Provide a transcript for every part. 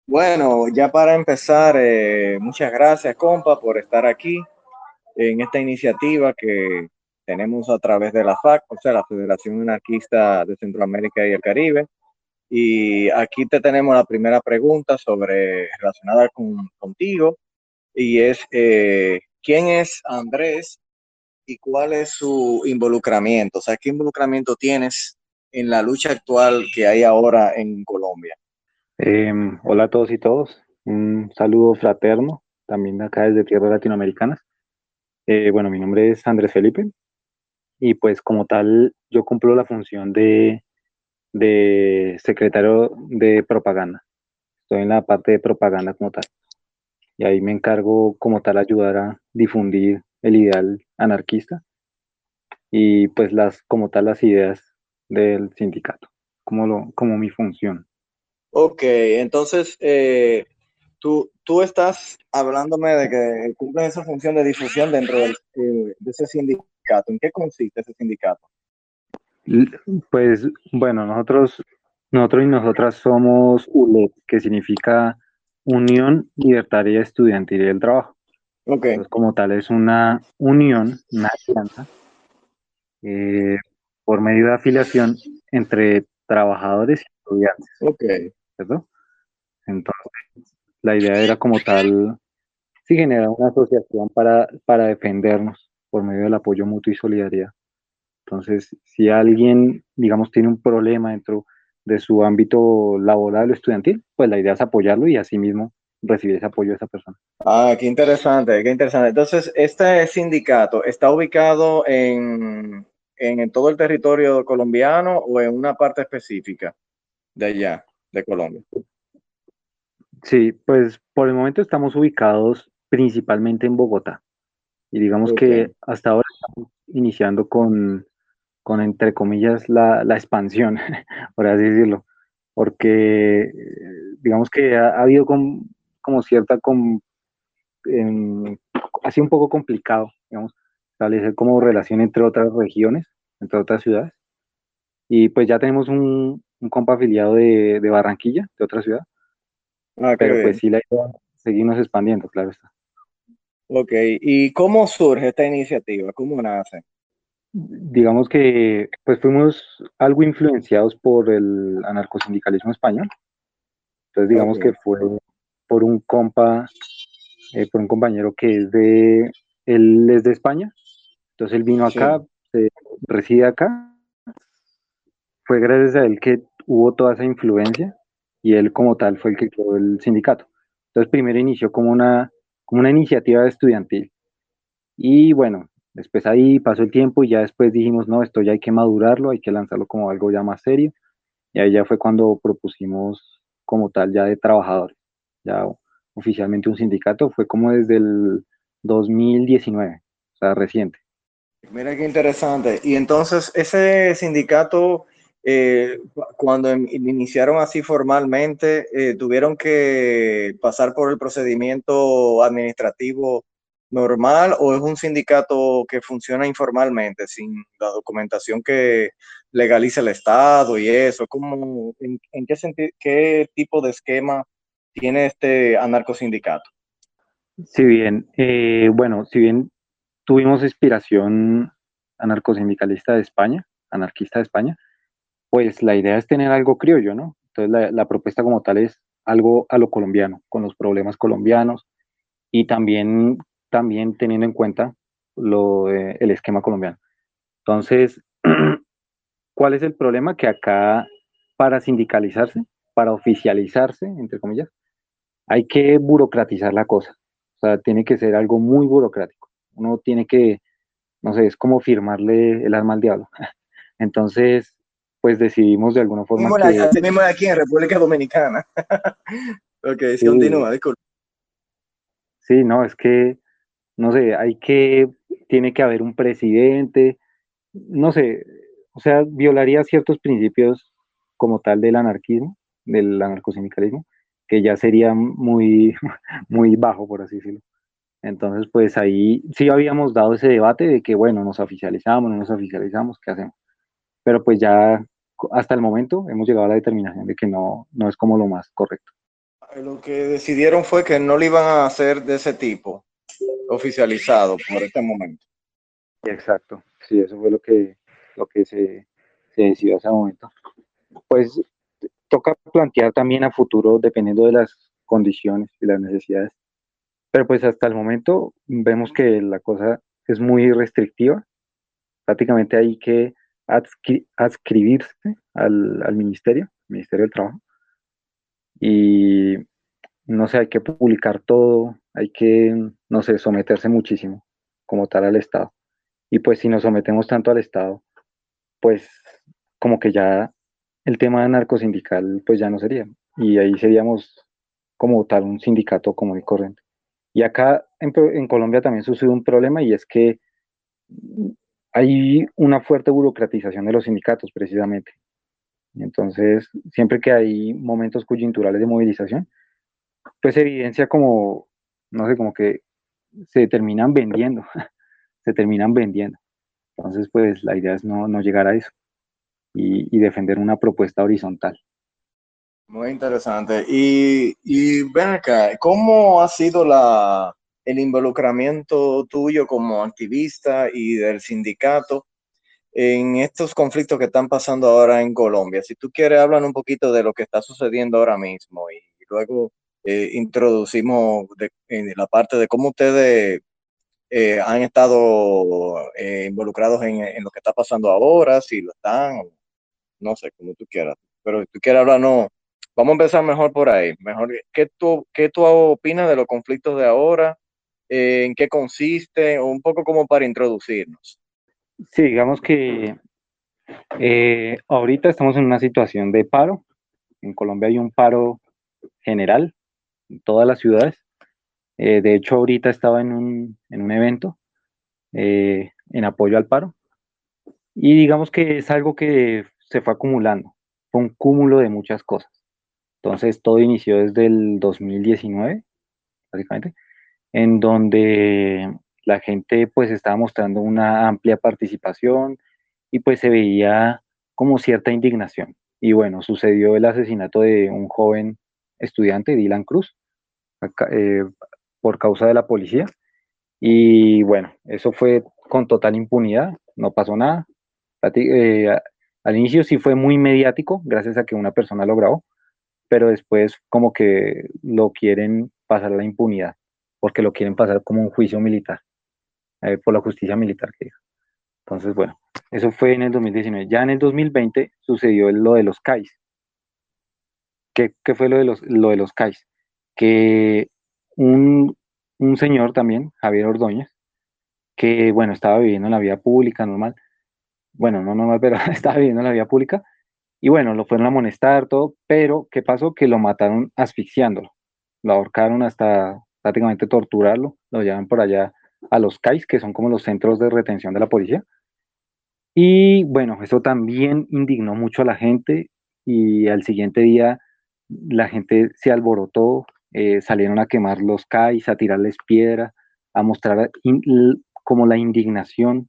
Bueno, ya para empezar, muchas gracias, compa, por estar aquí en esta iniciativa que tenemos a través de la FAC, o sea, la Federación Anarquista de Centroamérica y el Caribe. Y aquí te tenemos la primera pregunta relacionada contigo, y es, ¿quién es Andrés y cuál es su involucramiento? O sea, ¿qué involucramiento tienes en la lucha actual que hay ahora en Colombia? Hola a todos y todos, un saludo fraterno, también de acá desde tierras latinoamericanas. Bueno, mi nombre es Andrés Felipe y pues como tal yo cumplo la función de secretario de propaganda. Estoy en la parte de propaganda como tal y ahí me encargo como tal ayudar a difundir el ideal anarquista y pues como tal las ideas del sindicato, como mi función. Ok, entonces tú estás hablándome de que cumplen esa función de difusión de ese sindicato. ¿En qué consiste ese sindicato? L- Pues bueno, nosotros y nosotras somos ULEP, que significa Unión Libertaria Estudiantil del Trabajo. Ok, Entonces, como tal, es una unión, una alianza, eh, por medio de afiliación entre trabajadores y estudiantes, ok. ¿cierto? Entonces, la idea era como tal, sí, generar una asociación para defendernos por medio del apoyo mutuo y solidaridad. Entonces, si alguien, digamos, tiene un problema dentro de su ámbito laboral o estudiantil, pues la idea es apoyarlo y asimismo recibir ese apoyo de esa persona. Ah, qué interesante, qué interesante. Entonces, ¿este sindicato está ubicado en todo el territorio colombiano o en una parte específica de allá, de Colombia? Sí, pues por el momento estamos ubicados principalmente en Bogotá y digamos Ok, que hasta ahora estamos iniciando con entre comillas, la expansión, por así decirlo, porque digamos que ha habido como cierta em, ha sido un poco complicado, digamos, establecer como relación entre otras regiones, entre otras ciudades. Y pues ya tenemos un compa afiliado de Barranquilla, de otra ciudad, ah, qué pero pues bien. sí la idea es seguirnos expandiendo, claro está. Ok, ¿y cómo surge esta iniciativa? ¿Cómo nace? Digamos que pues fuimos algo influenciados por el anarcosindicalismo español. Entonces Ok, digamos que fue por un por un compañero él es de España, entonces él vino acá, sí. reside acá. Fue gracias a él que hubo toda esa influencia y él como tal fue el que creó el sindicato. Entonces primero inició como una iniciativa estudiantil y bueno, después ahí pasó el tiempo y ya después dijimos, no, esto ya hay que madurarlo, hay que lanzarlo como algo ya más serio y ahí ya fue cuando propusimos como tal ya de trabajadores, ya oficialmente un sindicato, fue como desde el 2019, o sea, reciente. Mira qué interesante. Y entonces, ese sindicato, cuando iniciaron así formalmente, tuvieron que pasar por el procedimiento administrativo normal, o es un sindicato que funciona informalmente, sin la documentación que legaliza el Estado y eso. ¿Cómo, en qué qué tipo de esquema tiene este anarcosindicato? Si bien tuvimos inspiración anarcosindicalista de España, anarquista de España, pues la idea es tener algo criollo, ¿no? Entonces la propuesta como tal es algo a lo colombiano, con los problemas colombianos y también teniendo en cuenta el esquema colombiano. Entonces, ¿cuál es el problema? Que acá para sindicalizarse, para oficializarse, entre comillas, hay que burocratizar la cosa. O sea, tiene que ser algo muy burocrático. Uno tiene que, no sé, es como firmarle el alma al diablo. Entonces, pues decidimos de alguna forma que Así mismo aquí en República Dominicana. Ok, sí, sí, continúa, disculpa. sí, no, es que, no sé, tiene que haber un presidente, no sé, o sea, violaría ciertos principios como tal del anarquismo, del anarcosindicalismo, que ya sería muy, muy bajo, por así decirlo. Entonces, pues ahí sí habíamos dado ese debate de que, bueno, nos oficializamos, no nos oficializamos, ¿qué hacemos? Pero pues ya hasta el momento hemos llegado a la determinación de que no es como lo más correcto. Lo que decidieron fue que no lo iban a hacer de ese tipo, oficializado por este momento. Exacto, sí, eso fue lo que se decidió hasta el momento. Pues toca plantear también a futuro dependiendo de las condiciones y las necesidades. Pero pues hasta el momento vemos que la cosa es muy restrictiva. Prácticamente hay que adscribirse al Ministerio del Trabajo. Y no sé, hay que publicar todo, hay que, no sé, someterse muchísimo como tal al Estado. Y pues si nos sometemos tanto al Estado, pues como que ya el tema narcosindical pues ya no sería. Y ahí seríamos como tal un sindicato común y corriente. Y acá en Colombia también sucede un problema y es que hay una fuerte burocratización de los sindicatos precisamente. Entonces, siempre que hay momentos coyunturales de movilización, pues se evidencia como, no sé, como que se terminan vendiendo, se terminan vendiendo. Entonces, pues la idea es no llegar a eso y defender una propuesta horizontal. Muy interesante. Y ven acá, ¿cómo ha sido el involucramiento tuyo como activista y del sindicato en estos conflictos que están pasando ahora en Colombia? Si tú quieres, hablan un poquito de lo que está sucediendo ahora mismo y luego introducimos en la parte de cómo ustedes han estado involucrados en lo que está pasando ahora, si lo están, no sé, como tú quieras. Pero si tú quieres hablar, no. Vamos a empezar mejor por ahí. Mejor, ¿qué tú opinas de los conflictos de ahora? ¿En qué consiste? Un poco como para introducirnos. Sí, digamos que ahorita estamos en una situación de paro. En Colombia hay un paro general en todas las ciudades. De hecho, ahorita estaba en un evento en apoyo al paro. Y digamos que es algo que se fue acumulando. Fue un cúmulo de muchas cosas. Entonces, todo inició desde el 2019, básicamente, en donde la gente pues estaba mostrando una amplia participación y pues se veía como cierta indignación. Y bueno, sucedió el asesinato de un joven estudiante, Dylan Cruz, acá, por causa de la policía. Y bueno, eso fue con total impunidad, no pasó nada. Al inicio sí fue muy mediático, gracias a que una persona lo grabó, pero después como que lo quieren pasar a la impunidad, porque lo quieren pasar como un juicio militar, por la justicia militar que diga. Entonces, bueno, eso fue en el 2019. Ya en el 2020 sucedió lo de los CAIs. ¿Qué fue lo de los CAIs? Que un, un señor también, Javier Ordóñez, que bueno, estaba viviendo en la vía pública normal, bueno, no normal, pero estaba viviendo en la vía pública, y bueno, lo fueron a amonestar, todo, pero ¿qué pasó? Que lo mataron asfixiándolo, lo ahorcaron hasta prácticamente torturarlo, lo llevan por allá a los CAIs, que son como los centros de retención de la policía, y bueno, eso también indignó mucho a la gente, y al siguiente día la gente se alborotó, salieron a quemar los CAIs, a tirarles piedra, a mostrar como la indignación,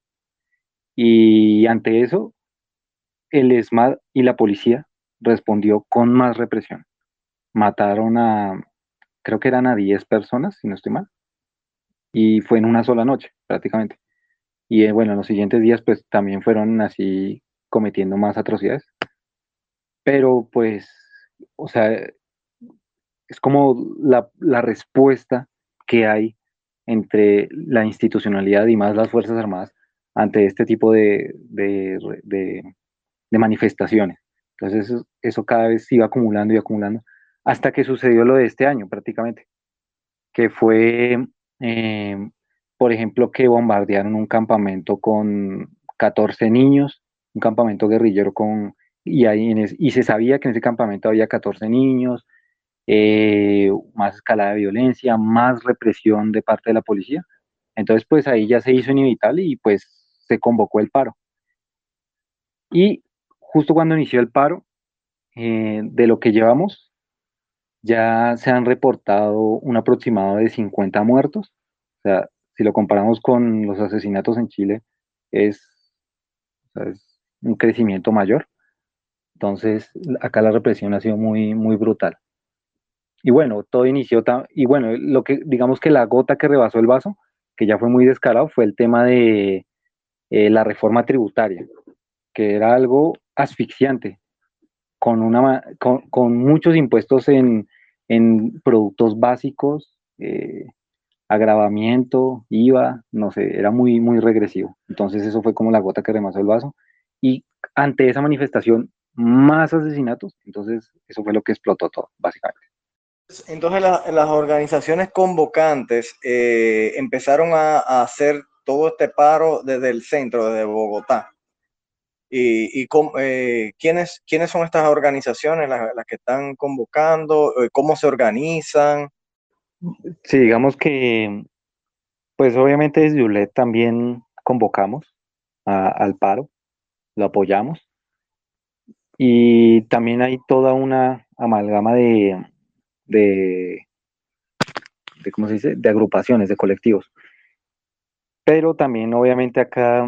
y ante eso el ESMAD y la policía respondió con más represión. Mataron creo que eran a 10 personas, si no estoy mal, y fue en una sola noche, prácticamente. Y bueno, en los siguientes días, pues también fueron así cometiendo más atrocidades. Pero pues, o sea, es como la respuesta que hay entre la institucionalidad y más las Fuerzas Armadas ante este tipo de manifestaciones. Entonces eso cada vez se iba acumulando y acumulando hasta que sucedió lo de este año prácticamente, que fue, eh, por ejemplo, que bombardearon un campamento con 14 niños, un campamento guerrillero y se sabía que en ese campamento había 14 niños, más escalada de violencia, más represión de parte de la policía. Entonces, pues ahí ya se hizo inevitable y pues se convocó el paro. Y justo cuando inició el paro, de lo que llevamos, ya se han reportado un aproximado de 50 muertos. O sea, si lo comparamos con los asesinatos en Chile, es, o sea, es un crecimiento mayor. Entonces, acá la represión ha sido muy, muy brutal. y bueno, todo inició, y bueno, lo que digamos que la gota que rebasó el vaso, que ya fue muy descarado, fue el tema de la reforma tributaria, que era algo asfixiante, con muchos impuestos en productos básicos, agravamiento, IVA, no sé, era muy, muy regresivo. Entonces eso fue como la gota que remasó el vaso. Y ante esa manifestación, más asesinatos, entonces eso fue lo que explotó todo, básicamente. Entonces las organizaciones convocantes empezaron a hacer todo este paro desde el centro, desde Bogotá. ¿Quiénes son estas organizaciones, las que están convocando? ¿Cómo se organizan? Sí, digamos que, pues obviamente desde ULED también convocamos al paro, lo apoyamos. Y también hay toda una amalgama de, ¿cómo se dice? De agrupaciones, de colectivos. Pero también obviamente acá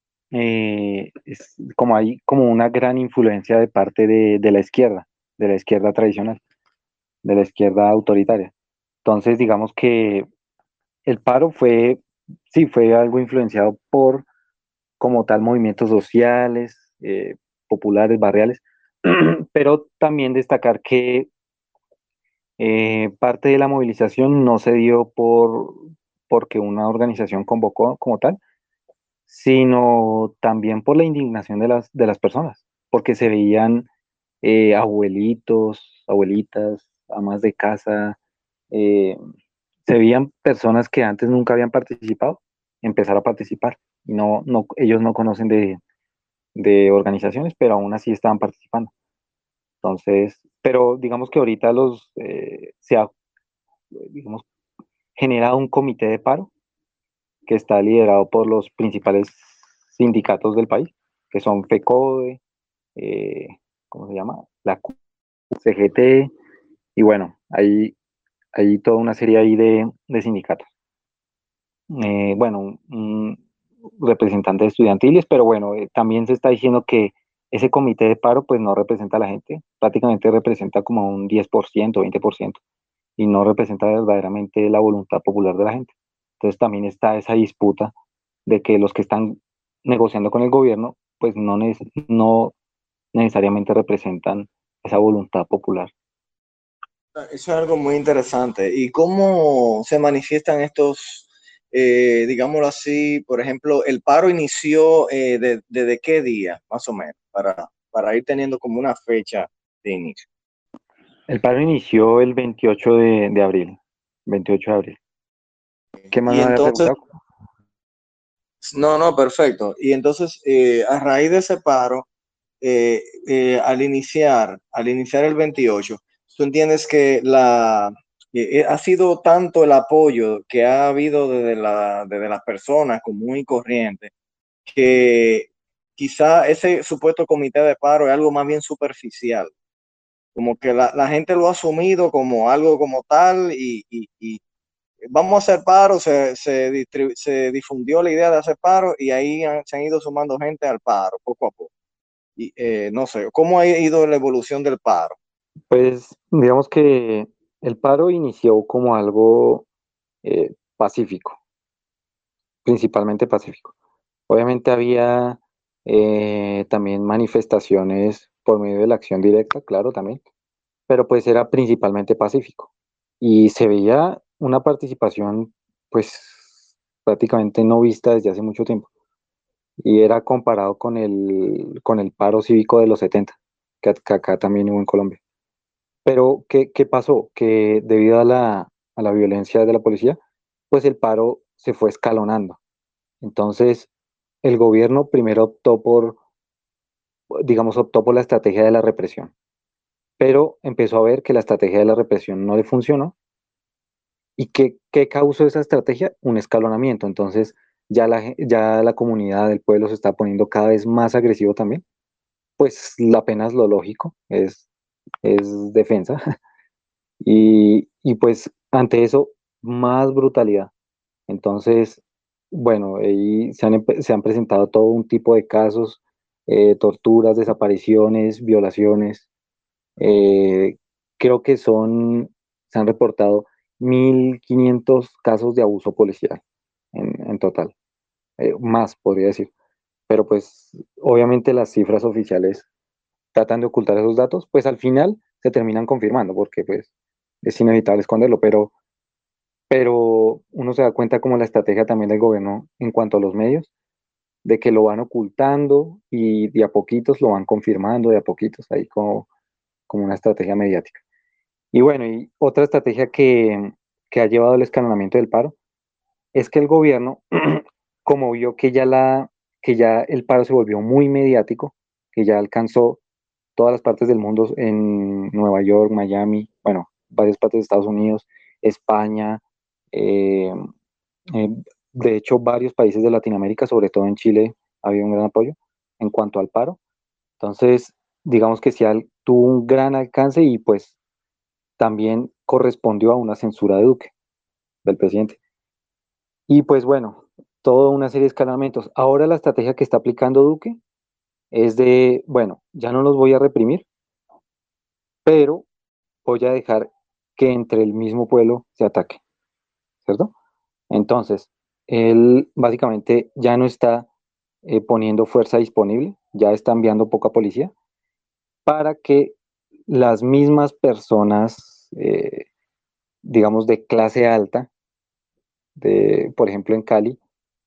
es como hay como una gran influencia de parte de la izquierda tradicional, de la izquierda autoritaria. Entonces, digamos que el paro fue, sí, fue algo influenciado por como tal movimientos sociales, populares, barriales, pero también destacar que parte de la movilización no se dio porque una organización convocó como tal, sino también por la indignación de las personas, porque se veían abuelitos, abuelitas, amas de casa, eh, se veían personas que antes nunca habían participado, empezar a participar. Y ellos no conocen de organizaciones, pero aún así estaban participando. Entonces, pero digamos que ahorita se ha, digamos, generado un comité de paro que está liderado por los principales sindicatos del país, que son FECODE, eh, ¿cómo se llama? La CGT, y bueno, hay toda una serie ahí de sindicatos. Bueno, un representante estudiantiles, pero bueno, también se está diciendo que ese comité de paro pues no representa a la gente, prácticamente representa como un 10%, 20%, y no representa verdaderamente la voluntad popular de la gente. Entonces también está esa disputa de que los que están negociando con el gobierno pues no necesariamente representan esa voluntad popular. Eso es algo muy interesante. ¿Y cómo se manifiestan estos, digámoslo así, por ejemplo, el paro inició desde qué día, más o menos, para ir teniendo como una fecha de inicio? El paro inició el 28 de abril, 28 de abril. ¿Qué más Y me había entonces, preguntado? no, no, perfecto. Y entonces, a raíz de ese paro, al iniciar el 28, tú entiendes que ha sido tanto el apoyo que ha habido desde las personas común y corriente, que quizá ese supuesto comité de paro es algo más bien superficial, como que la gente lo ha asumido como algo como tal y vamos a hacer paro, se difundió la idea de hacer paro y ahí se han ido sumando gente al paro poco a poco. Y no sé, ¿cómo ha ido la evolución del paro? Pues digamos que el paro inició como algo pacífico, principalmente pacífico. Obviamente había también manifestaciones por medio de la acción directa, claro, también, pero pues era principalmente pacífico. Y se veía una participación pues prácticamente no vista desde hace mucho tiempo. Y era comparado con el paro cívico de los 70, que acá también hubo en Colombia. Pero, ¿qué pasó? Que debido a la violencia de la policía, pues el paro se fue escalonando. Entonces, el gobierno primero optó por la estrategia de la represión, pero empezó a ver que la estrategia de la represión no le funcionó. ¿Y qué causó esa estrategia? Un escalonamiento. Entonces, ya la comunidad del pueblo se está poniendo cada vez más agresivo también. Pues apenas lo lógico es defensa. Y pues ante eso, más brutalidad. Entonces, bueno, ahí se han presentado todo un tipo de casos, torturas, desapariciones, violaciones. eh, Creo que se han reportado 1.500 casos de abuso policial en total, más podría decir. Pero pues obviamente las cifras oficiales tratan de ocultar esos datos, pues al final se terminan confirmando porque pues es inevitable esconderlo, pero uno se da cuenta como la estrategia también del gobierno en cuanto a los medios, de que lo van ocultando y de a poquitos lo van confirmando, de a poquitos, ahí como una estrategia mediática. Y bueno, y otra estrategia que ha llevado al escalonamiento del paro es que el gobierno, como vio que ya el paro se volvió muy mediático, que ya alcanzó todas las partes del mundo, en Nueva York, Miami, bueno, varias partes de Estados Unidos, España, eh, eh, de hecho varios países de Latinoamérica, sobre todo en Chile, había un gran apoyo en cuanto al paro. Entonces, digamos que sí tuvo un gran alcance y pues también correspondió a una censura de Duque, del presidente. Y pues bueno, toda una serie de escalamientos. Ahora la estrategia que está aplicando Duque es de, bueno, ya no los voy a reprimir, pero voy a dejar que entre el mismo pueblo se ataque, ¿cierto? Entonces, él básicamente ya no está poniendo fuerza disponible, ya está enviando poca policía para que las mismas personas, digamos, de clase alta, por ejemplo en Cali,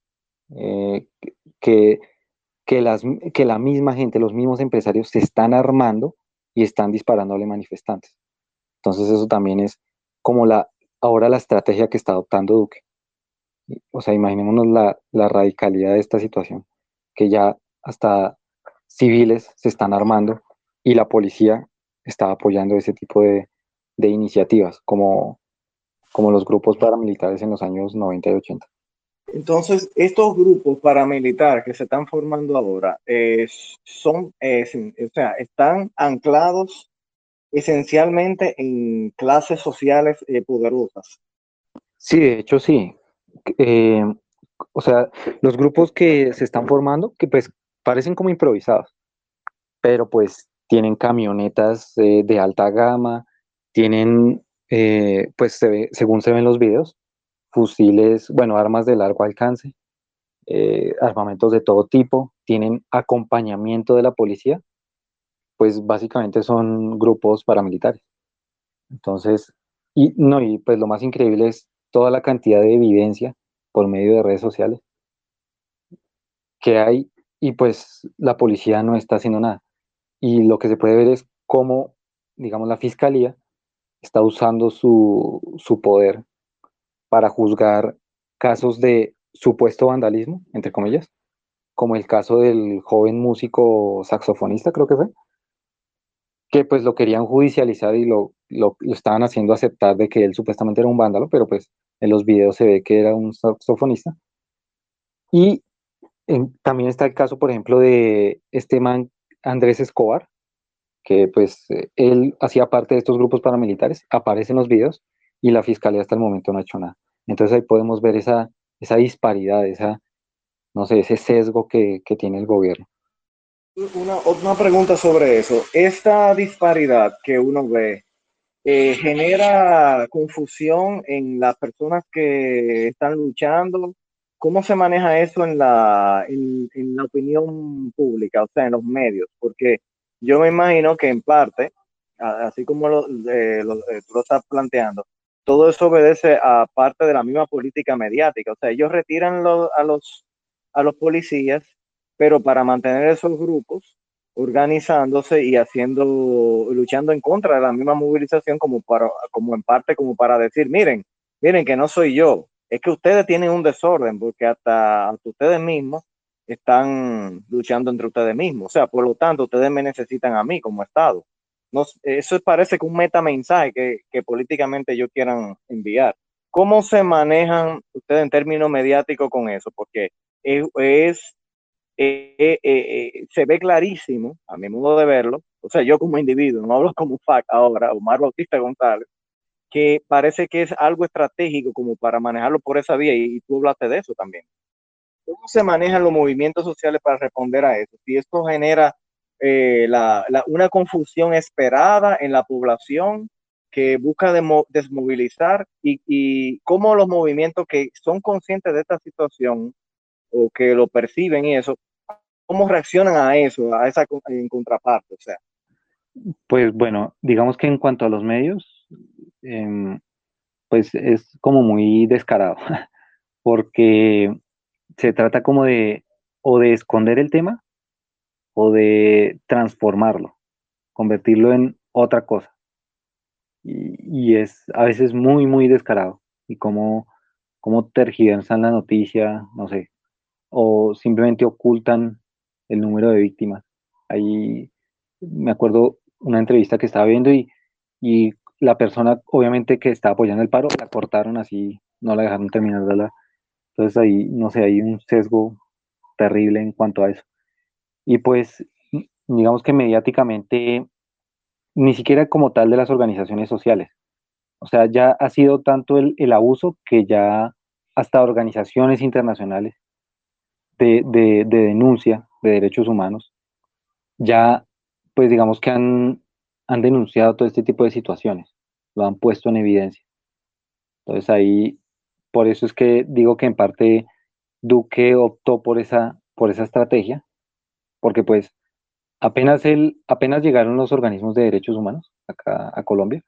eh, que, que la misma gente, los mismos empresarios se están armando y están disparándole a manifestantes. Entonces eso también es como ahora la estrategia que está adoptando Duque. O sea, imaginémonos la radicalidad de esta situación, que ya hasta civiles se están armando y la policía está apoyando ese tipo de iniciativas, como los grupos paramilitares en los años 90 y 80. Entonces, estos grupos paramilitares que se están formando ahora son, o sea, están anclados esencialmente en clases sociales poderosas. Sí, de hecho sí. Eh, o sea, los grupos que se están formando, que pues parecen como improvisados, pero pues tienen camionetas de alta gama, tienen, pues según se ven los videos, fusiles, bueno, armas de largo alcance, armamentos de todo tipo, tienen acompañamiento de la policía, pues básicamente son grupos paramilitares. Entonces, y no, y pues lo más increíble es toda la cantidad de evidencia por medio de redes sociales que hay y pues la policía no está haciendo nada. Y lo que se puede ver es cómo, digamos, la fiscalía está usando su poder para juzgar casos de supuesto vandalismo, entre comillas, como el caso del joven músico saxofonista, creo que fue, que pues lo querían judicializar y lo estaban haciendo aceptar de que él supuestamente era un vándalo, pero pues en los videos se ve que era un saxofonista. Y también está el caso, por ejemplo, de este man Andrés Escobar, que pues él hacía parte de estos grupos paramilitares, aparece en los videos y la fiscalía hasta el momento no ha hecho nada. Entonces ahí podemos ver esa disparidad, no sé, ese sesgo que tiene el gobierno. Una pregunta sobre eso. Esta disparidad que uno ve genera confusión en las personas que están luchando. ¿Cómo se maneja eso en la opinión pública, o sea, en los medios? Porque yo me imagino que en parte, así como tú lo estás planteando, todo eso obedece a parte de la misma política mediática. O sea, ellos retiran a los policías, pero para mantener esos grupos organizándose y luchando en contra de la misma movilización como en parte como para decir, miren que no soy yo, es que ustedes tienen un desorden porque hasta ustedes mismos están luchando entre ustedes mismos, o sea, por lo tanto ustedes me necesitan a mí como Estado. No, eso parece que un metamensaje que políticamente ellos quieran enviar. ¿Cómo se manejan ustedes en términos mediáticos con eso? Porque es se ve clarísimo, a mi modo de verlo, o sea, yo como individuo, no hablo como FAC ahora, Omar Bautista González, que parece que es algo estratégico como para manejarlo por esa vía, y tú hablaste de eso también. ¿Cómo se manejan los movimientos sociales para responder a eso? Si esto genera una confusión esperada en la población que busca desmovilizar y cómo los movimientos que son conscientes de esta situación o que lo perciben y eso, cómo reaccionan a eso, a esa en contraparte, o sea. Pues bueno, digamos que en cuanto a los medios, pues es como muy descarado, porque se trata como de o de esconder el tema o de transformarlo, convertirlo en otra cosa. Y es a veces muy, muy descarado. Y cómo tergiversan la noticia, no sé, o simplemente ocultan el número de víctimas. Ahí me acuerdo una entrevista que estaba viendo y la persona, obviamente, que estaba apoyando el paro, la cortaron así, no la dejaron terminar de hablar. Entonces ahí, no sé, hay un sesgo terrible en cuanto a eso. Y pues, digamos que mediáticamente, ni siquiera como tal de las organizaciones sociales. O sea, ya ha sido tanto el abuso que ya hasta organizaciones internacionales de denuncia de derechos humanos, ya, pues digamos que han denunciado todo este tipo de situaciones, lo han puesto en evidencia. Entonces ahí, por eso es que digo que en parte Duque optó por esa estrategia, porque pues apenas llegaron los organismos de derechos humanos acá a Colombia,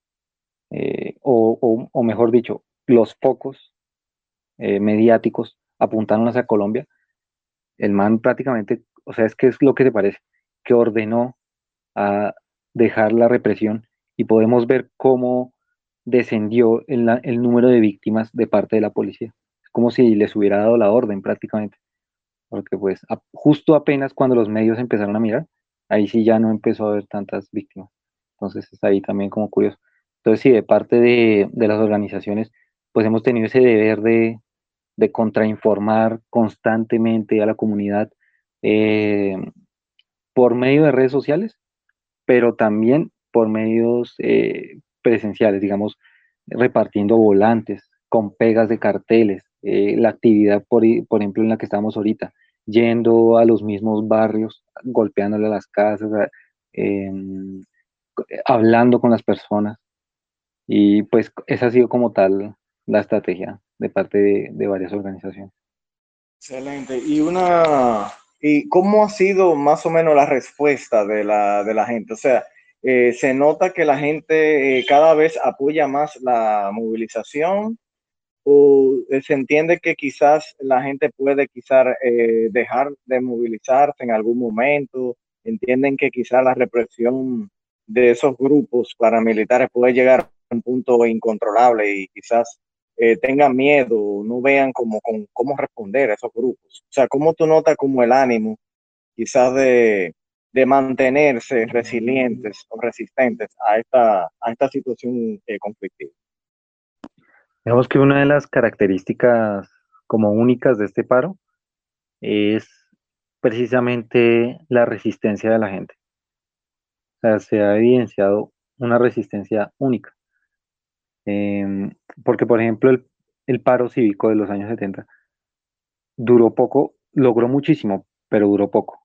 o mejor dicho, los focos mediáticos apuntaron hacia Colombia, el man prácticamente, o sea, es que es lo que te parece, que ordenó a dejar la represión y podemos ver cómo descendió el número de víctimas de parte de la policía. Es como si les hubiera dado la orden prácticamente, porque pues justo apenas cuando los medios empezaron a mirar, ahí sí ya no empezó a haber tantas víctimas. Entonces es ahí también como curioso. Entonces sí, de parte de las organizaciones, pues hemos tenido ese deber de contrainformar constantemente a la comunidad eh, por medio de redes sociales, pero también por medios presenciales, digamos, repartiendo volantes con pegas de carteles, la actividad, por ejemplo, en la que estamos ahorita, yendo a los mismos barrios, golpeándole a las casas, em, hablando con las personas, y pues esa ha sido como tal la estrategia de parte de varias organizaciones. Excelente. ¿Y cómo ha sido más o menos la respuesta de la gente? O sea, se nota que la gente cada vez apoya más la movilización o se entiende que quizás la gente puede quizás dejar de movilizarse en algún momento, entienden que quizás la represión de esos grupos paramilitares puede llegar a un punto incontrolable y quizás tengan miedo, no vean cómo responder a esos grupos. O sea, ¿cómo tú notas como el ánimo quizás de mantenerse resilientes o resistentes a esta situación conflictiva? Digamos que una de las características como únicas de este paro es precisamente la resistencia de la gente. O sea, se ha evidenciado una resistencia única. Porque, por ejemplo, el paro cívico de los años 70 duró poco, logró muchísimo, pero duró poco.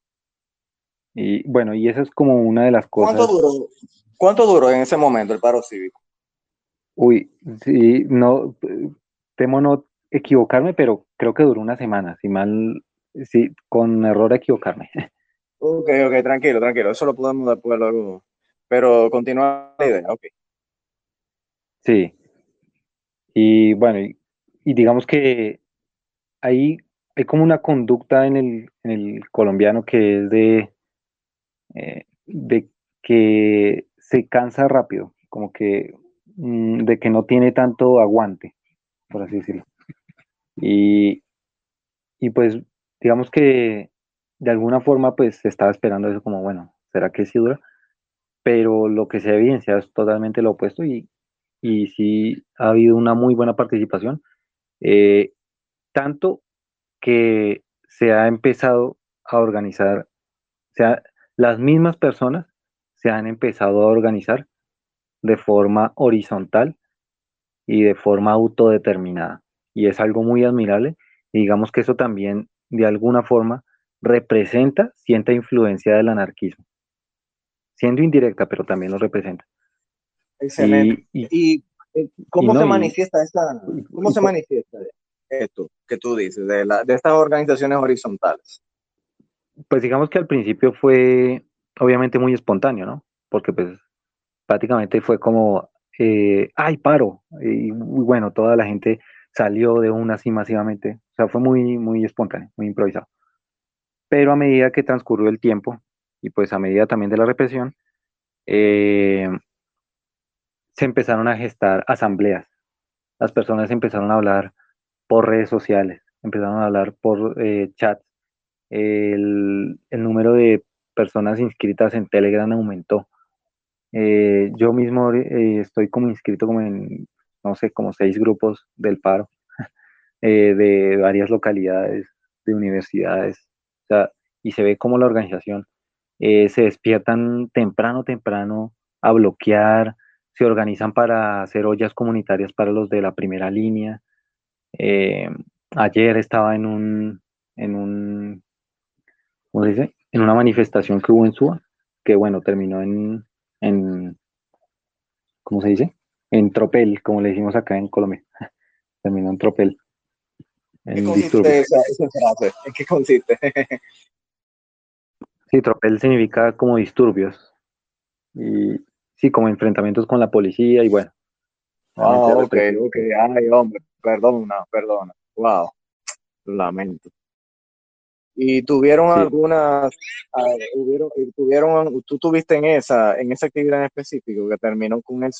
Y bueno, y esa es como una de las ¿Cuánto cosas, duró, cuánto duró en ese momento el paro cívico? uy, sí, no, temo no equivocarme, pero creo que duró una semana, si mal, sí, con error a equivocarme. Ok, ok, tranquilo, tranquilo, eso lo podemos después luego, pero continúa la idea, ok. Sí, y bueno, y digamos que hay, hay como una conducta en el colombiano que es de que se cansa rápido, como que de que no tiene tanto aguante, por así decirlo. Y, y pues digamos que de alguna forma pues se estaba esperando eso como, bueno, ¿será que sí dura? Pero lo que se ha evidenciado es totalmente lo opuesto y sí ha habido una muy buena participación, eh, tanto que se ha empezado a organizar, o sea, las mismas personas se han empezado a organizar de forma horizontal y de forma autodeterminada. Y es algo muy admirable. Y digamos que eso también, de alguna forma, representa cierta influencia del anarquismo, siendo indirecta, pero también lo representa. excelente. ¿Y y cómo no, se manifiesta cómo y se manifiesta esto que tú dices, de estas organizaciones horizontales? pues digamos que al principio fue obviamente muy espontáneo, ¿no? Porque pues prácticamente fue como, ay, paro. Y bueno, toda la gente salió de una así masivamente. O sea, fue muy, muy espontáneo, muy improvisado. Pero a medida que transcurrió el tiempo y pues a medida también de la represión, eh, se empezaron a gestar asambleas. Las personas empezaron a hablar por redes sociales, empezaron a hablar por chats. El número de personas inscritas en Telegram aumentó. Yo mismo estoy como inscrito como en, no sé, como 6 grupos del paro, de varias localidades, de universidades, o sea, y se ve como la organización se despiertan temprano, temprano a bloquear, se organizan para hacer ollas comunitarias para los de la primera línea. Eh, Ayer estaba en un, ¿cómo se dice? En una manifestación que hubo en Suba, que bueno, terminó en ¿cómo se dice? En tropel, como le decimos acá en Colombia. Terminó en tropel, ¿Qué en consiste disturbios. esa frase? ¿En qué consiste? Sí, tropel significa como disturbios. Y sí, como enfrentamientos con la policía y bueno, Ah, realmente ok, represión. ok. Ay, hombre, perdona, perdona. Wow, lamento. ¿Y tuvieron Sí, algunas, tú tuviste en esa actividad en específico que terminó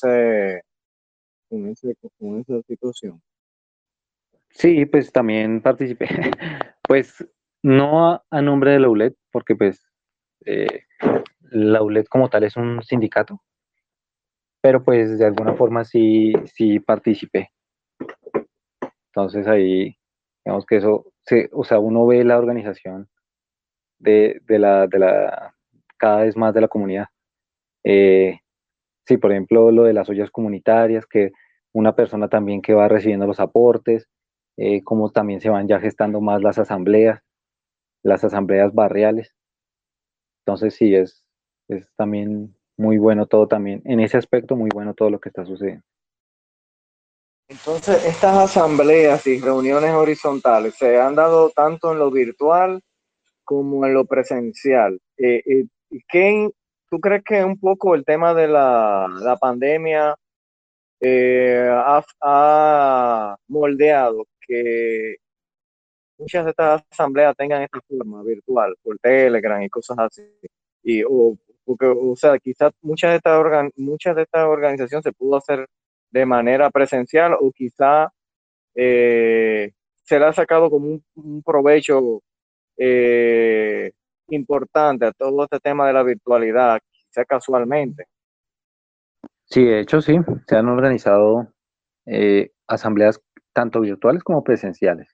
con esa situación? sí, pues también participé. Pues no a nombre de la ULED, porque pues eh, la ULED como tal es un sindicato, pero pues de alguna forma sí, sí participé. Entonces ahí, digamos que eso, o sea, uno ve la organización de la, cada vez más de la comunidad. Eh, sí, por ejemplo, lo de las ollas comunitarias, que una persona también que va recibiendo los aportes, como también se van ya gestando más las asambleas barriales. Entonces sí, es también muy bueno todo también, en ese aspecto muy bueno todo lo que está sucediendo. Entonces, estas asambleas y reuniones horizontales se han dado tanto en lo virtual como en lo presencial. ¿Qué, tú crees que un poco el tema de la pandemia ha moldeado que muchas de estas asambleas tengan esta forma virtual, por Telegram y cosas así? Porque, o sea, quizás muchas de estas organizaciones se pudo hacer de manera presencial o quizá eh, se le ha sacado como un provecho eh, importante a todo este tema de la virtualidad, quizá casualmente. Sí, de hecho sí, se han organizado asambleas tanto virtuales como presenciales.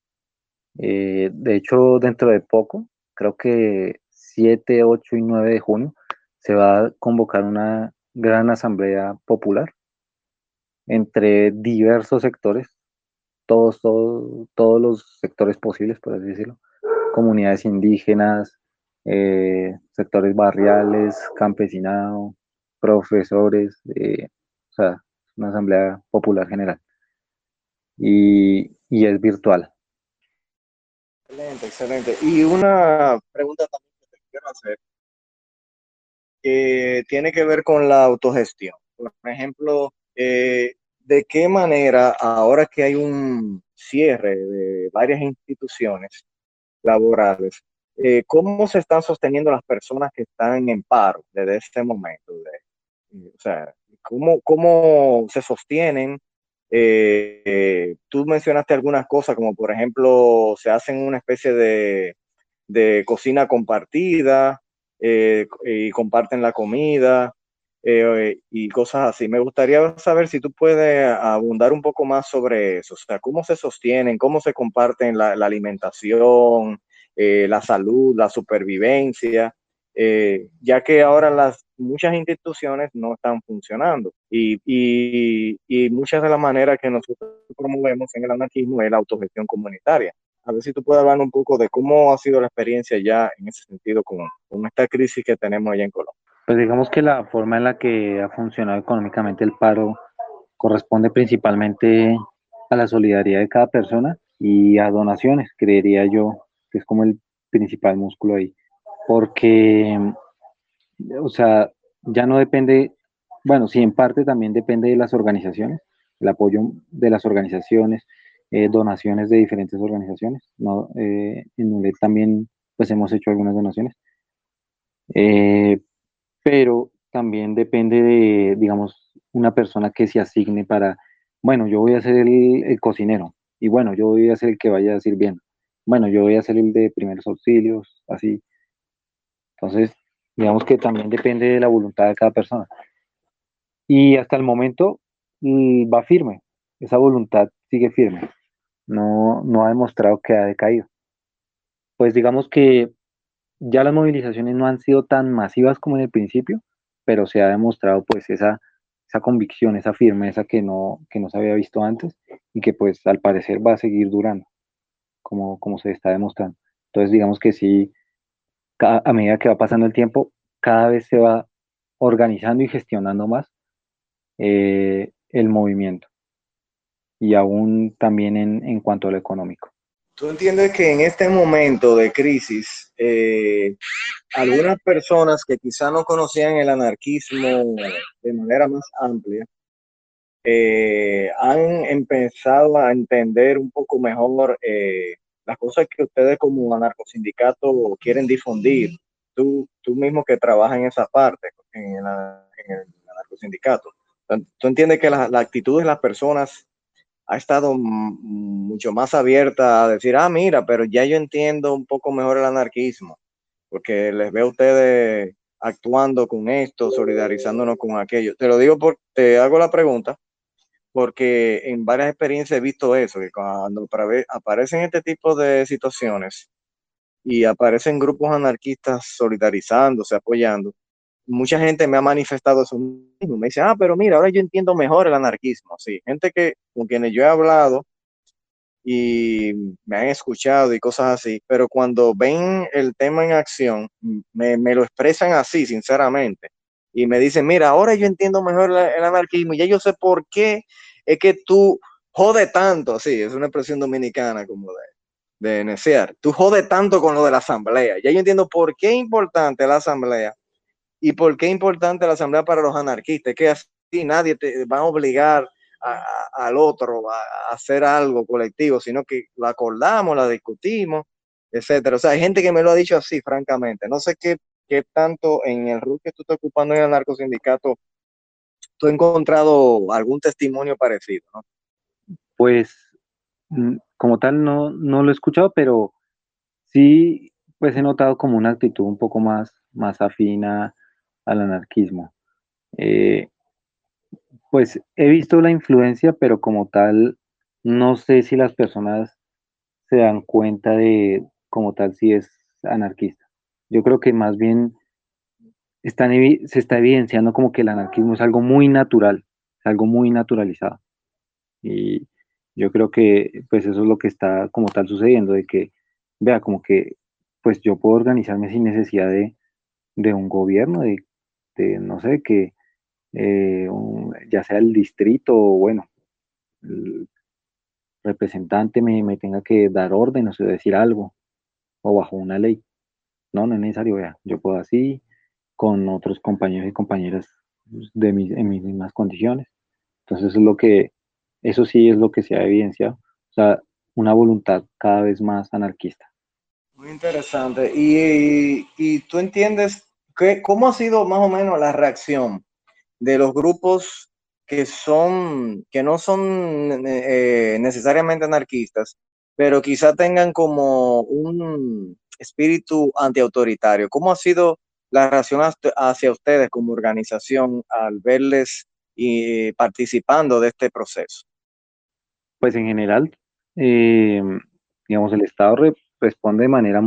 De hecho, dentro de poco, creo que 7, 8 y 9 de junio, se va a convocar una gran asamblea popular entre diversos sectores, todos los sectores posibles, por así decirlo, comunidades indígenas, sectores barriales, campesinado, profesores, o sea, una asamblea popular general. Y es virtual. Excelente, excelente. Y una pregunta también que te quiero hacer, que tiene que ver con la autogestión. Por ejemplo, ¿de qué manera, ahora que hay un cierre de varias instituciones laborales, cómo se están sosteniendo las personas que están en paro desde este momento? O sea, cómo se sostienen? Tú mencionaste algunas cosas, como por ejemplo, se hacen una especie de cocina compartida y comparten la comida y cosas así. Me gustaría saber si tú puedes abundar un poco más sobre eso, o sea, cómo se sostienen, cómo se comparten la alimentación, la salud, la supervivencia, ya que ahora muchas instituciones no están funcionando y muchas de las maneras que nosotros promovemos en el anarquismo es la autogestión comunitaria. A ver si tú puedes hablar un poco de cómo ha sido la experiencia ya en ese sentido con esta crisis que tenemos allá en Colombia. Pues digamos que la forma en la que ha funcionado económicamente el paro corresponde principalmente a la solidaridad de cada persona y a donaciones, creería yo, que es como el principal músculo ahí. Porque, o sea, ya no depende, bueno, sí, en parte también depende de las organizaciones, el apoyo de las organizaciones, donaciones de diferentes organizaciones, ¿no? En UNED también, pues hemos hecho algunas donaciones, eh, pero también depende de, digamos, una persona que se asigne para, bueno, yo voy a ser el cocinero, y bueno, yo voy a ser el que vaya sirviendo, bueno, yo voy a ser el de primeros auxilios, así. Entonces, digamos que también depende de la voluntad de cada persona. Y hasta el momento va firme, esa voluntad sigue firme, no ha demostrado que ha decaído. Pues digamos que ya las movilizaciones no han sido tan masivas como en el principio, pero se ha demostrado pues esa convicción, esa firmeza que no se había visto antes y que pues al parecer va a seguir durando, como se está demostrando. Entonces digamos que sí, a medida que va pasando el tiempo, cada vez se va organizando y gestionando más el movimiento y aún también en cuanto a lo económico. ¿Tú entiendes que en este momento de crisis, algunas personas que quizá no conocían el anarquismo de manera más amplia, han empezado a entender un poco mejor las cosas que ustedes como anarcosindicato quieren difundir? Tú mismo que trabajas en esa parte, en el anarcosindicato. ¿Tú entiendes que la actitud de las personas ha estado mucho más abierta a decir, ah, mira, pero ya yo entiendo un poco mejor el anarquismo, porque les veo a ustedes actuando con esto, solidarizándonos con aquello? Te lo digo porque te hago la pregunta, porque en varias experiencias he visto eso, que cuando aparecen este tipo de situaciones y aparecen grupos anarquistas solidarizándose, apoyando, mucha gente me ha manifestado eso mismo. Me dice, ah, pero mira, ahora yo entiendo mejor el anarquismo. Sí, gente que con quienes yo he hablado y me han escuchado y cosas así, pero cuando ven el tema en acción, me lo expresan así, sinceramente, y me dicen, mira, ahora yo entiendo mejor el anarquismo, y ya yo sé por qué es que tú jode tanto, sí, es una expresión dominicana como de necear, tú jode tanto con lo de la asamblea, ya yo entiendo por qué es importante la asamblea y por qué es importante la asamblea para los anarquistas, que así nadie te va a obligar al otro a hacer algo colectivo, sino que lo acordamos, la discutimos, etcétera. O sea, hay gente que me lo ha dicho así, francamente. No sé qué tanto en el rol que tú estás ocupando en el narcosindicato, tú has encontrado algún testimonio parecido, ¿no? Pues como tal no lo he escuchado, pero sí, pues he notado como una actitud un poco más afina al anarquismo. Eh, pues he visto la influencia, pero como tal, no sé si las personas se dan cuenta de como tal si es anarquista. Yo creo que más bien se está evidenciando como que el anarquismo es algo muy natural, es algo muy naturalizado. Y yo creo que pues eso es lo que está como tal sucediendo, de que, vea, como que pues yo puedo organizarme sin necesidad de un gobierno, no sé, que ya sea el distrito o bueno, el representante me tenga que dar órdenes o decir algo o bajo una ley. No es necesario, vea, yo puedo así con otros compañeros y compañeras en mis mismas condiciones. Entonces eso sí es lo que se ha evidenciado. O sea, una voluntad cada vez más anarquista. Muy interesante. Y tú entiendes cómo ha sido más o menos la reacción de los grupos que no son necesariamente anarquistas, pero quizá tengan como un espíritu antiautoritario. ¿Cómo ha sido la reacción hacia ustedes como organización al verles y participando de este proceso? Pues en general, eh, digamos, el Estado responde de manera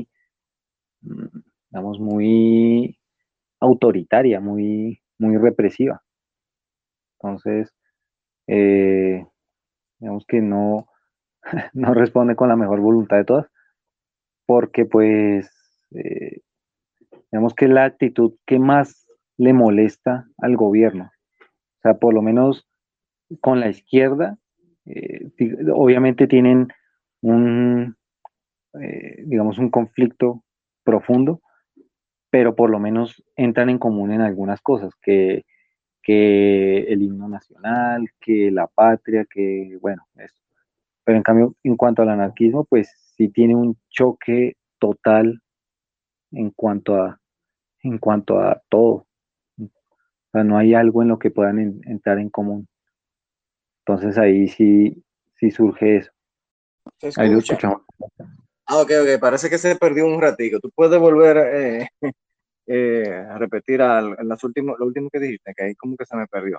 mm, digamos, muy autoritaria, muy represiva. Entonces, eh, digamos que no responde con la mejor voluntad de todas, porque pues, digamos que la actitud que más le molesta al gobierno. O sea, por lo menos con la izquierda, obviamente tienen un, digamos, un conflicto profundo, pero por lo menos entran en común en algunas cosas, que el himno nacional, que la patria, que, bueno, eso. Pero en cambio, en cuanto al anarquismo, pues sí tiene un choque total en cuanto en cuanto a todo. O sea, no hay algo en lo que puedan entrar en común. Entonces ahí sí surge eso. ¿Se Ahí lo escucha? escuchamos. Ah, ok, ok, parece que se perdió un ratico. ¿Tú puedes volver a repetir lo último que dijiste? Que ahí como que se me perdió.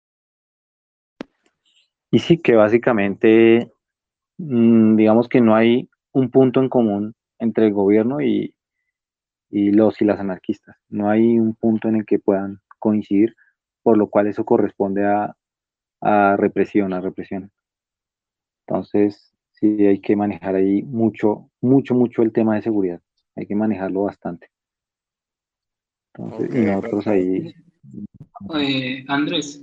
Y sí que básicamente, digamos que no hay un punto en común entre el gobierno y los y las anarquistas. No hay un punto en el que puedan coincidir, por lo cual eso corresponde a represión, a represión. Entonces, sí hay que manejar ahí mucho el tema de seguridad. Hay que manejarlo bastante. Entonces, Ok, y nosotros perfecto. ahí, Andrés,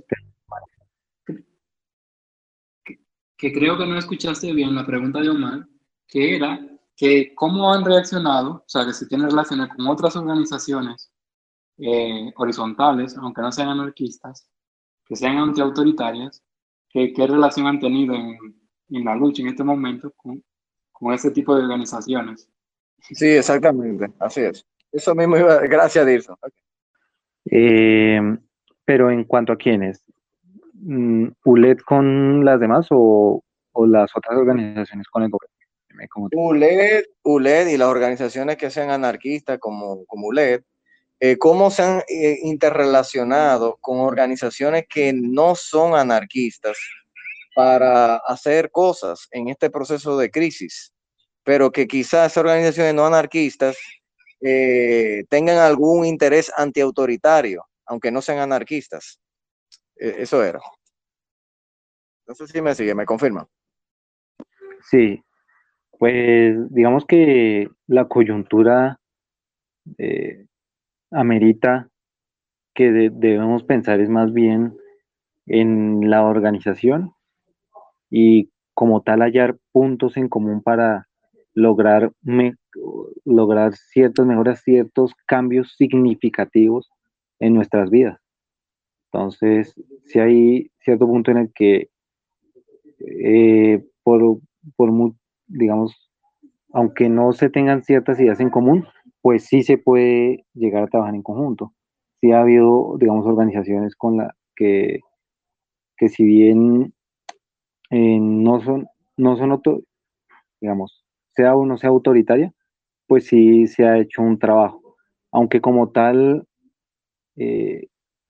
que creo que no escuchaste bien la pregunta de Omar, que era que cómo han reaccionado, o sea, que si tienen relaciones con otras organizaciones horizontales, aunque no sean anarquistas, que sean antiautoritarias, qué relación han tenido en la lucha en este momento con ese tipo de organizaciones. Sí, exactamente, así es. Eso mismo iba, gracias, Dirson. Ok. eh, pero en cuanto a quiénes, ¿ULED con las demás o las otras organizaciones con el gobierno? Dime cómo te- ULED y las organizaciones que sean anarquistas como ULED, ¿cómo se han interrelacionado con organizaciones que no son anarquistas para hacer cosas en este proceso de crisis? Pero que quizás esas organizaciones no anarquistas tengan algún interés antiautoritario, aunque no sean anarquistas. Eso era. No sé si me sigue, me confirma. Sí, pues digamos que la coyuntura eh, amerita que debemos pensar es más bien en la organización y como tal hallar puntos en común para lograr, lograr ciertas mejoras, ciertos cambios significativos en nuestras vidas. Entonces, si hay cierto punto en el que eh, por, digamos, aunque no se tengan ciertas ideas en común, pues sí se puede llegar a trabajar en conjunto. Sí ha habido, digamos, organizaciones con la que si bien no son, no son, digamos, sea o no sea autoritaria, pues sí se ha hecho un trabajo. Aunque como tal, eh,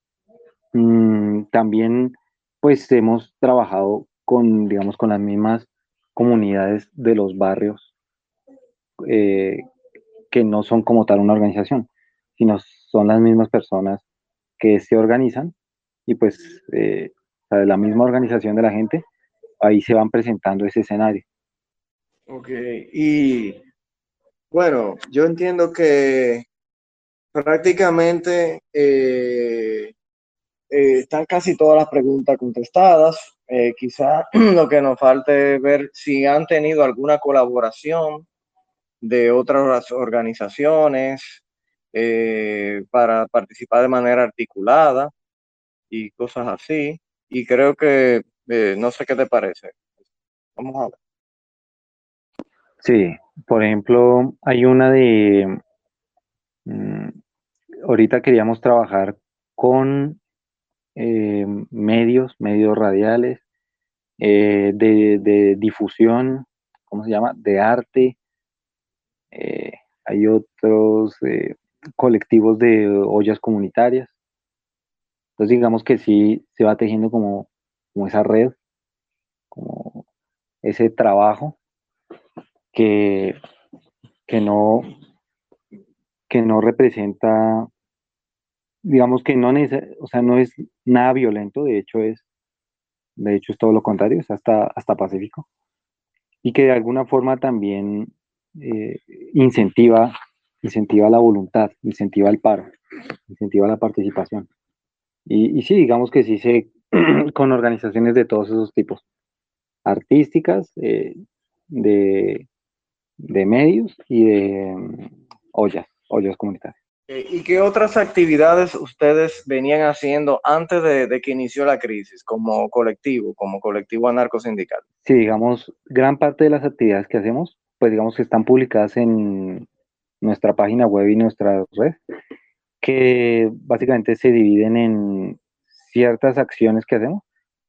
también pues hemos trabajado con, digamos, con las mismas comunidades de los barrios eh, que no son como tal una organización, sino son las mismas personas que se organizan y pues o sea, de la misma organización de la gente, ahí se van presentando ese escenario. Ok, y bueno, yo entiendo que prácticamente están casi todas las preguntas contestadas. Quizá lo que nos falte es ver si han tenido alguna colaboración de otras organizaciones para participar de manera articulada y cosas así. Y creo que, no sé qué te parece. Vamos a ver. Sí, por ejemplo, hay una de, mm, ahorita queríamos trabajar con medios radiales, de difusión, ¿cómo se llama? De arte. eh, Hay otros colectivos de ollas comunitarias. Entonces digamos que sí se va tejiendo como esa red, como ese trabajo que, que no, que no representa, digamos que no, o sea, no es nada violento, de hecho es todo lo contrario, es hasta pacífico, y que de alguna forma también eh, incentiva incentiva la voluntad, incentiva el paro, incentiva la participación. Y sí, digamos que sí se, con organizaciones de todos esos tipos, artísticas, de, de medios y de ollas comunitarias. ¿Y qué otras actividades ustedes venían haciendo antes de que inició la crisis como colectivo anarcosindical? Sí, digamos, gran parte de las actividades que hacemos, pues digamos que están publicadas en nuestra página web y nuestra red, que básicamente se dividen en ciertas acciones que hacemos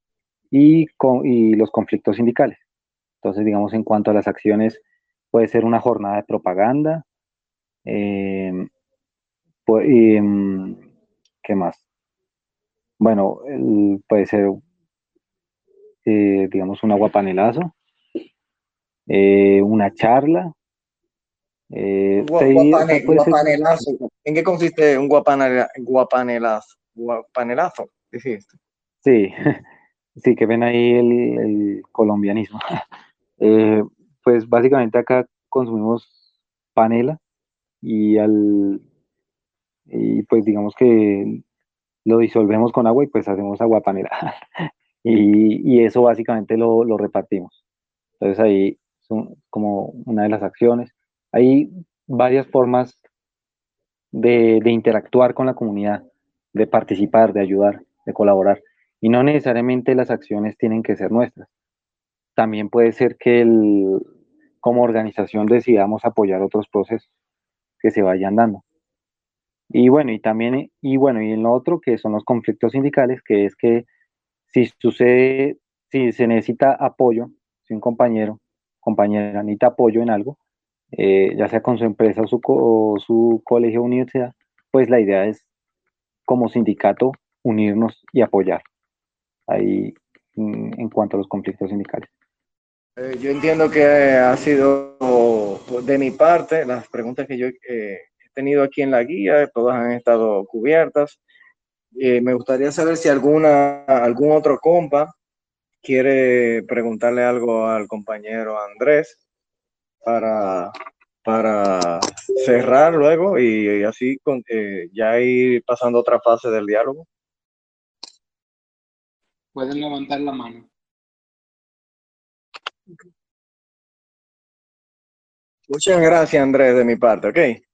y los conflictos sindicales. Entonces, digamos, en cuanto a las acciones, puede ser una jornada de propaganda, eh, pu- y, mm, ¿qué más? Bueno, puede ser, digamos, un aguapanelazo, una charla, o sea, puede ser, Guapanelazo. ¿En qué consiste un guapanelazo? Guapanelazo, dijiste. sí, sí, que ven ahí el colombianismo. Eh, pues básicamente acá consumimos panela y, y pues digamos que lo disolvemos con agua y pues hacemos agua panela. Y eso básicamente lo repartimos. Entonces ahí son como una de las acciones. Hay varias formas de interactuar con la comunidad, de participar, de ayudar, de colaborar. Y no necesariamente las acciones tienen que ser nuestras. También puede ser que como organización decidamos apoyar otros procesos que se vayan dando. Y bueno, y también, y bueno, y en lo otro que son los conflictos sindicales, que es que si sucede, si se necesita apoyo, si un compañero, compañera necesita apoyo en algo, ya sea con su empresa o su colegio o universidad, pues la idea es como sindicato unirnos y apoyar ahí en cuanto a los conflictos sindicales. Yo entiendo que ha sido de mi parte, las preguntas que yo he tenido aquí en la guía, todas han estado cubiertas. Me gustaría saber si algún otro compa quiere preguntarle algo al compañero Andrés para, para cerrar luego y así ya ir pasando a otra fase del diálogo. Pueden levantar la mano. Muchas gracias, Andrés, de mi parte, ¿ok?